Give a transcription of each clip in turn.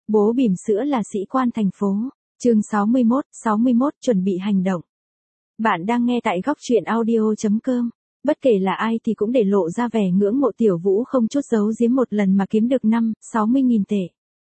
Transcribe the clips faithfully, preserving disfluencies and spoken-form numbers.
Bố bỉm sữa là sĩ quan thành phố. Chương sáu mươi mốt, sáu mươi mốt chuẩn bị hành động. Bạn đang nghe tại góc truyện audio chấm com. Bất kể là ai thì cũng để lộ ra vẻ ngưỡng mộ Tiểu Vũ không chút giấu giếm một lần mà kiếm được năm, sáu mươi nghìn tệ.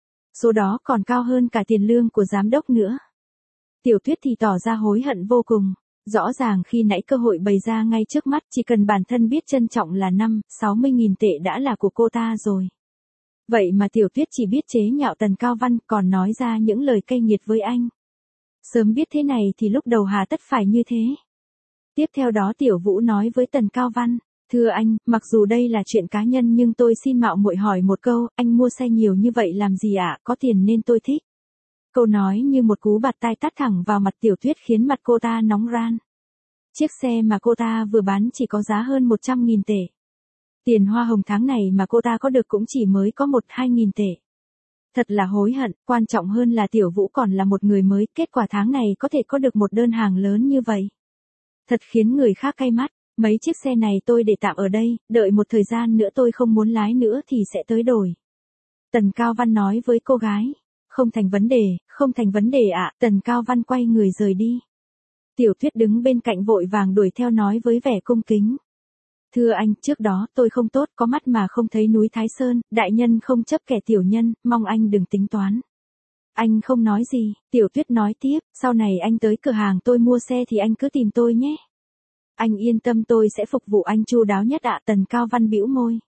Số đó còn cao hơn cả tiền lương của giám đốc nữa. Tiểu Tuyết thì tỏ ra hối hận vô cùng. Rõ ràng khi nãy cơ hội bày ra ngay trước mắt, chỉ cần bản thân biết trân trọng là năm, sáu mươi nghìn tệ đã là của cô ta rồi. Vậy mà Tiểu Tuyết chỉ biết chế nhạo Tần Cao Văn, còn nói ra những lời cay nghiệt với anh. Sớm biết thế này thì lúc đầu hà tất phải như thế. Tiếp theo đó Tiểu Vũ nói với Tần Cao Văn, thưa anh, mặc dù đây là chuyện cá nhân nhưng tôi xin mạo muội hỏi một câu, anh mua xe nhiều như vậy làm gì ạ, có tiền nên tôi thích. Câu nói như một cú bạt tai tát thẳng vào mặt Tiểu Tuyết khiến mặt cô ta nóng ran. Chiếc xe mà cô ta vừa bán chỉ có giá hơn một trăm nghìn tệ. Tiền hoa hồng tháng này mà cô ta có được cũng chỉ mới có một hai nghìn tệ. Thật là hối hận, quan trọng hơn là Tiểu Vũ còn là một người mới, kết quả tháng này có thể có được một đơn hàng lớn như vậy. Thật khiến người khác cay mắt, mấy chiếc xe này tôi để tạm ở đây, đợi một thời gian nữa tôi không muốn lái nữa thì sẽ tới đổi. Tần Cao Văn nói với cô gái, không thành vấn đề, không thành vấn đề ạ, Tần Cao Văn quay người rời đi. Tiểu Tuyết đứng bên cạnh vội vàng đuổi theo nói với vẻ cung kính. Thưa anh, trước đó tôi không tốt, có mắt mà không thấy núi Thái Sơn, đại nhân không chấp kẻ tiểu nhân, mong anh đừng tính toán. Anh không nói gì, Tiểu Tuyết nói tiếp, sau này anh tới cửa hàng tôi mua xe thì anh cứ tìm tôi nhé. Anh yên tâm, tôi sẽ phục vụ anh chu đáo nhất ạ. Tần Cao Văn bĩu môi.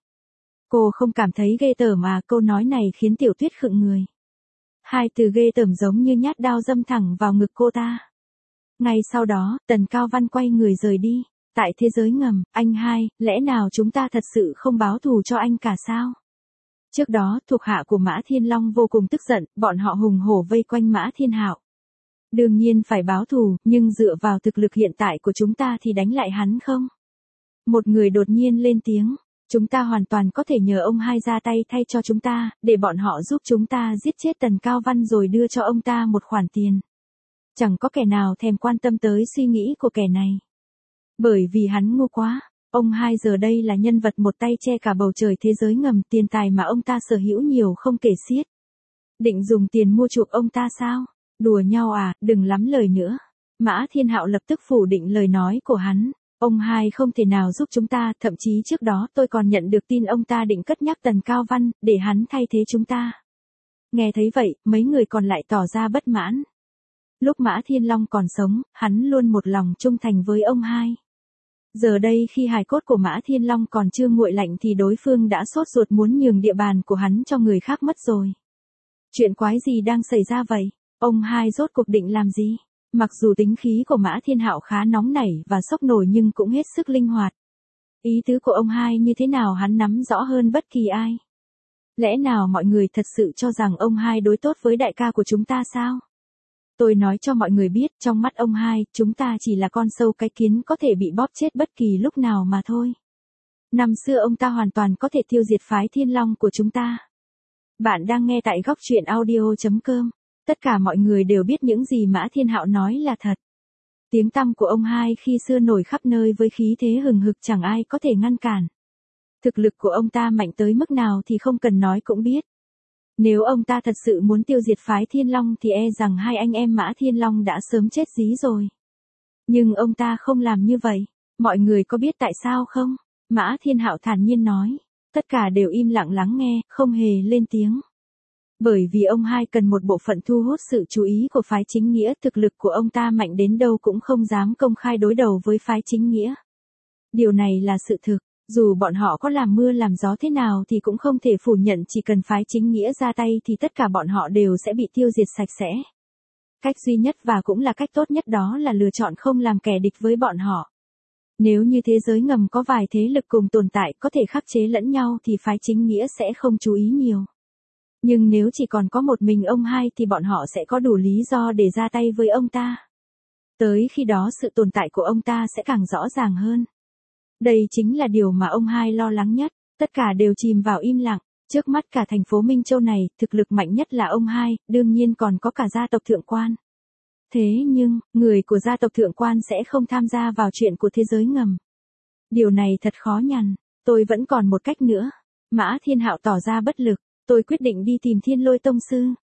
Cô không cảm thấy ghê tởm mà, câu nói này khiến Tiểu Tuyết khựng người. Hai từ ghê tởm giống như nhát đao đâm thẳng vào ngực cô ta. Ngay sau đó, Tần Cao Văn quay người rời đi. Tại thế giới ngầm, anh hai, lẽ nào chúng ta thật sự không báo thù cho anh cả sao? Trước đó, thuộc hạ của Mã Thiên Long vô cùng tức giận, bọn họ hùng hổ vây quanh Mã Thiên Hạo. Đương nhiên phải báo thù, nhưng dựa vào thực lực hiện tại của chúng ta thì đánh lại hắn không? Một người đột nhiên lên tiếng, chúng ta hoàn toàn có thể nhờ ông hai ra tay thay cho chúng ta, để bọn họ giúp chúng ta giết chết Tần Cao Văn rồi đưa cho ông ta một khoản tiền. Chẳng có kẻ nào thèm quan tâm tới suy nghĩ của kẻ này. Bởi vì hắn ngu quá, ông hai giờ đây là nhân vật một tay che cả bầu trời thế giới ngầm, tiền tài mà ông ta sở hữu nhiều không kể xiết. Định dùng tiền mua chuộc ông ta sao? Đùa nhau à, đừng lắm lời nữa. Mã Thiên Hạo lập tức phủ định lời nói của hắn. Ông hai không thể nào giúp chúng ta, thậm chí trước đó tôi còn nhận được tin ông ta định cất nhắc Tần Cao Văn, để hắn thay thế chúng ta. Nghe thấy vậy, mấy người còn lại tỏ ra bất mãn. Lúc Mã Thiên Long còn sống, hắn luôn một lòng trung thành với ông hai. Giờ đây khi hài cốt của Mã Thiên Long còn chưa nguội lạnh thì đối phương đã sốt ruột muốn nhường địa bàn của hắn cho người khác mất rồi. Chuyện quái gì đang xảy ra vậy? Ông hai rốt cuộc định làm gì? Mặc dù tính khí của Mã Thiên Hạo khá nóng nảy và sốc nổi nhưng cũng hết sức linh hoạt. Ý tứ của ông hai như thế nào hắn nắm rõ hơn bất kỳ ai. Lẽ nào mọi người thật sự cho rằng ông hai đối tốt với đại ca của chúng ta sao? Tôi nói cho mọi người biết, trong mắt ông hai, chúng ta chỉ là con sâu cái kiến có thể bị bóp chết bất kỳ lúc nào mà thôi. Năm xưa ông ta hoàn toàn có thể tiêu diệt phái Thiên Long của chúng ta. Bạn đang nghe tại góc truyện audio chấm com. Tất cả mọi người đều biết những gì Mã Thiên Hạo nói là thật. Tiếng tăm của ông hai khi xưa nổi khắp nơi với khí thế hừng hực chẳng ai có thể ngăn cản. Thực lực của ông ta mạnh tới mức nào thì không cần nói cũng biết. Nếu ông ta thật sự muốn tiêu diệt phái Thiên Long thì e rằng hai anh em Mã Thiên Long đã sớm chết dí rồi. Nhưng ông ta không làm như vậy. Mọi người có biết tại sao không? Mã Thiên Hạo thản nhiên nói. Tất cả đều im lặng lắng nghe, không hề lên tiếng. Bởi vì ông hai cần một bộ phận thu hút sự chú ý của phái chính nghĩa, thực lực của ông ta mạnh đến đâu cũng không dám công khai đối đầu với phái chính nghĩa. Điều này là sự thực, dù bọn họ có làm mưa làm gió thế nào thì cũng không thể phủ nhận chỉ cần phái chính nghĩa ra tay thì tất cả bọn họ đều sẽ bị tiêu diệt sạch sẽ. Cách duy nhất và cũng là cách tốt nhất đó là lựa chọn không làm kẻ địch với bọn họ. Nếu như thế giới ngầm có vài thế lực cùng tồn tại có thể khắc chế lẫn nhau thì phái chính nghĩa sẽ không chú ý nhiều. Nhưng nếu chỉ còn có một mình ông hai thì bọn họ sẽ có đủ lý do để ra tay với ông ta. Tới khi đó sự tồn tại của ông ta sẽ càng rõ ràng hơn. Đây chính là điều mà ông hai lo lắng nhất, tất cả đều chìm vào im lặng. Trước mắt cả thành phố Minh Châu này, thực lực mạnh nhất là ông hai, đương nhiên còn có cả gia tộc Thượng Quan. Thế nhưng, người của gia tộc Thượng Quan sẽ không tham gia vào chuyện của thế giới ngầm. Điều này thật khó nhằn, tôi vẫn còn một cách nữa. Mã Thiên Hạo tỏ ra bất lực. Tôi quyết định đi tìm Thiên Lôi Tông Sư.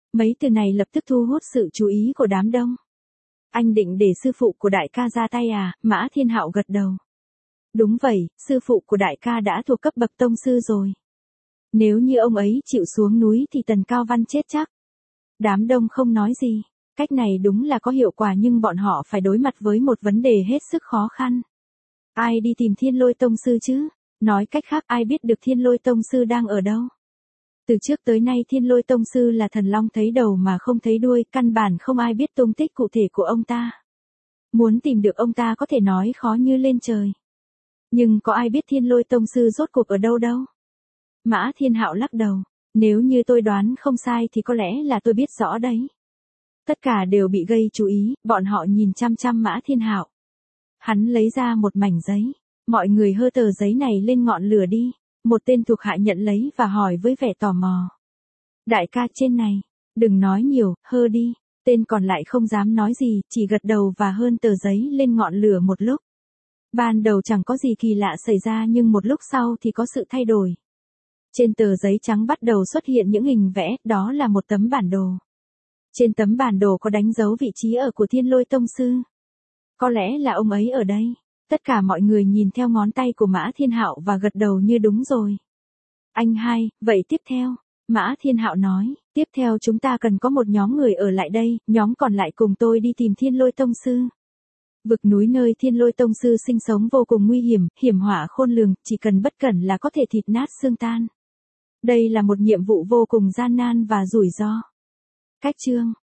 Mấy từ này lập tức thu hút sự chú ý của đám đông. Anh định để sư phụ của đại ca ra tay à? Mã Thiên Hạo gật đầu. Đúng vậy, sư phụ của đại ca đã thuộc cấp bậc tông sư rồi. Nếu như ông ấy chịu xuống núi thì Tần Cao Văn chết chắc. Đám đông không nói gì. Cách này đúng là có hiệu quả nhưng bọn họ phải đối mặt với một vấn đề hết sức khó khăn. Ai đi tìm Thiên Lôi Tông Sư chứ? Nói cách khác ai biết được Thiên Lôi Tông Sư đang ở đâu? Từ trước tới nay Thiên Lôi Tông Sư là thần long thấy đầu mà không thấy đuôi, căn bản không ai biết tung tích cụ thể của ông ta. Muốn tìm được ông ta có thể nói khó như lên trời. Nhưng có ai biết Thiên Lôi Tông Sư rốt cuộc ở đâu đâu? Mã Thiên Hạo lắc đầu. Nếu như tôi đoán không sai thì có lẽ là tôi biết rõ đấy. Tất cả đều bị gây chú ý, bọn họ nhìn chăm chăm Mã Thiên Hạo. Hắn lấy ra một mảnh giấy. Mọi người hơ tờ giấy này lên ngọn lửa đi. Một tên thuộc hạ nhận lấy và hỏi với vẻ tò mò. Đại ca trên này, đừng nói nhiều, hơ đi. Tên còn lại không dám nói gì, chỉ gật đầu và hơn tờ giấy lên ngọn lửa một lúc. Ban đầu chẳng có gì kỳ lạ xảy ra nhưng một lúc sau thì có sự thay đổi. Trên tờ giấy trắng bắt đầu xuất hiện những hình vẽ, đó là một tấm bản đồ. Trên tấm bản đồ có đánh dấu vị trí ở của Thiên Lôi Tông Sư. Có lẽ là ông ấy ở đây. Tất cả mọi người nhìn theo ngón tay của Mã Thiên Hạo và gật đầu như đúng rồi. Anh hai, vậy tiếp theo, Mã Thiên Hạo nói, tiếp theo chúng ta cần có một nhóm người ở lại đây, nhóm còn lại cùng tôi đi tìm Thiên Lôi Tông Sư. Vực núi nơi Thiên Lôi Tông Sư sinh sống vô cùng nguy hiểm, hiểm họa khôn lường, chỉ cần bất cẩn là có thể thịt nát xương tan. Đây là một nhiệm vụ vô cùng gian nan và rủi ro. Cách chương